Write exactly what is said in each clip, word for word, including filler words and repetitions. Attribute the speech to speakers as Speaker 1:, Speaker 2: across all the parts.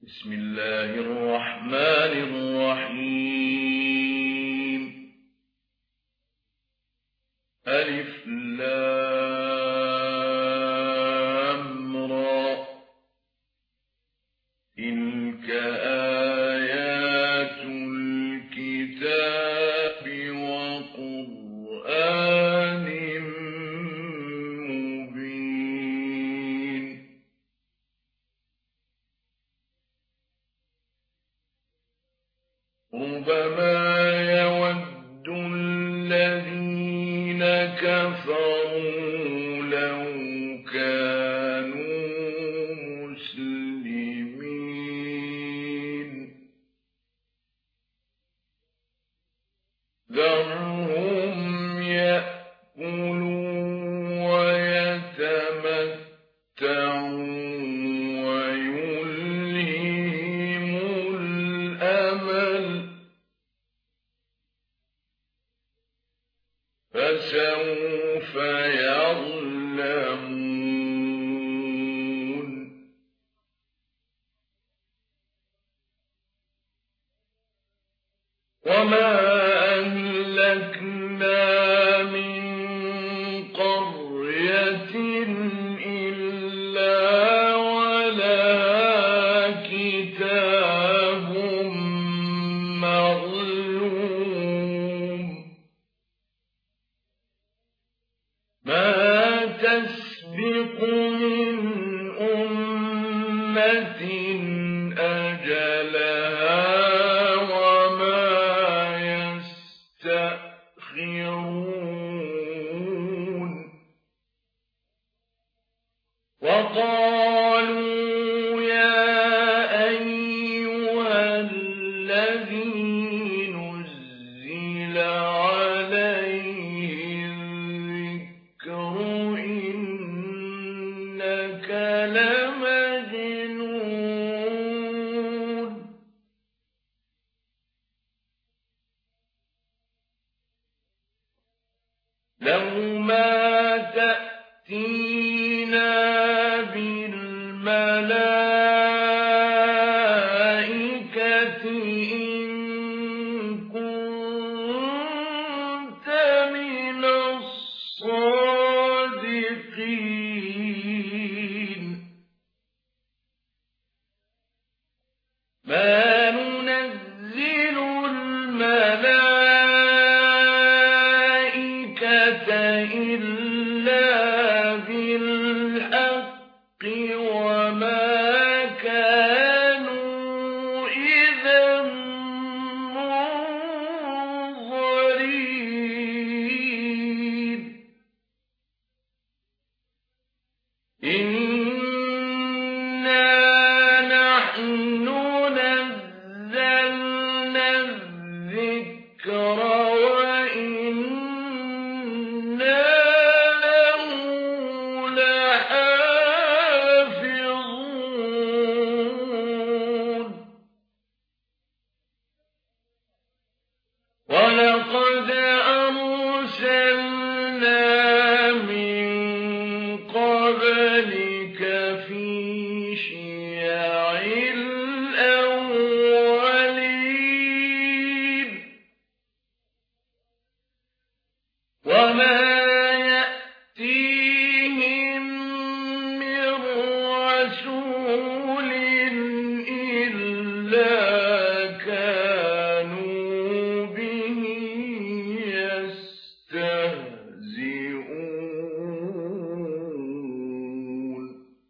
Speaker 1: بسم الله الرحمن الرحيم. ألف لام را. تلك آيات الكتاب وقرآن مبين. ربما يود الذين كفروا لو كانوا مسلمين. ذرهم يأكلوا ويتمتعوا ويلههم الأمل، فسوف يعلمون. وما أهلكنا من قرية إلا ولها كتاب معلوم. ما تسبق من أمة أجلها وما يستأخرون. وقالوا يا أيها الذي نزل عليه الذكر إنك لمجنون. لو ما تأتينا بالملائكة إن كنت من الصادقين. ما ننزل الملائكة إلا بالحق وما كانوا إذا منظرين. إنا نحن نزلنا الذكر وإنا له لحافظون. ولقد أرسلنا من قبلك في شيع الأولين. وما يأتيهم من رسول إلا كانوا به يستهزئون.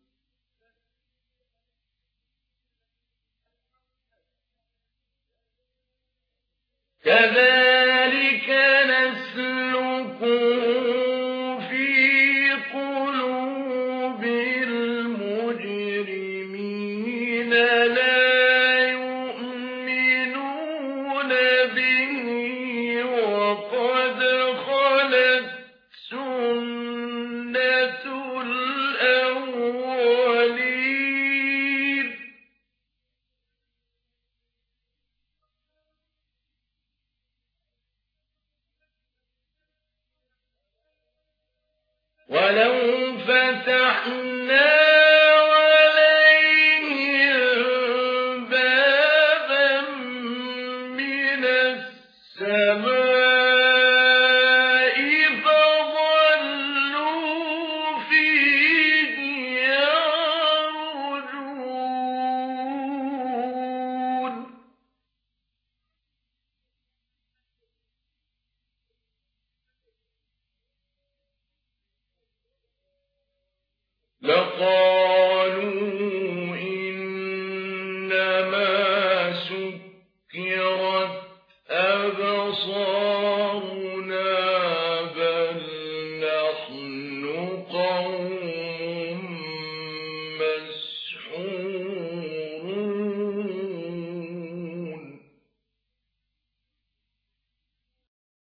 Speaker 1: كذلك نسلكه في قلوب المجرمين لا يؤمنون به وقد خلت سنة الأولين. ولو فتحنا عليهم لقد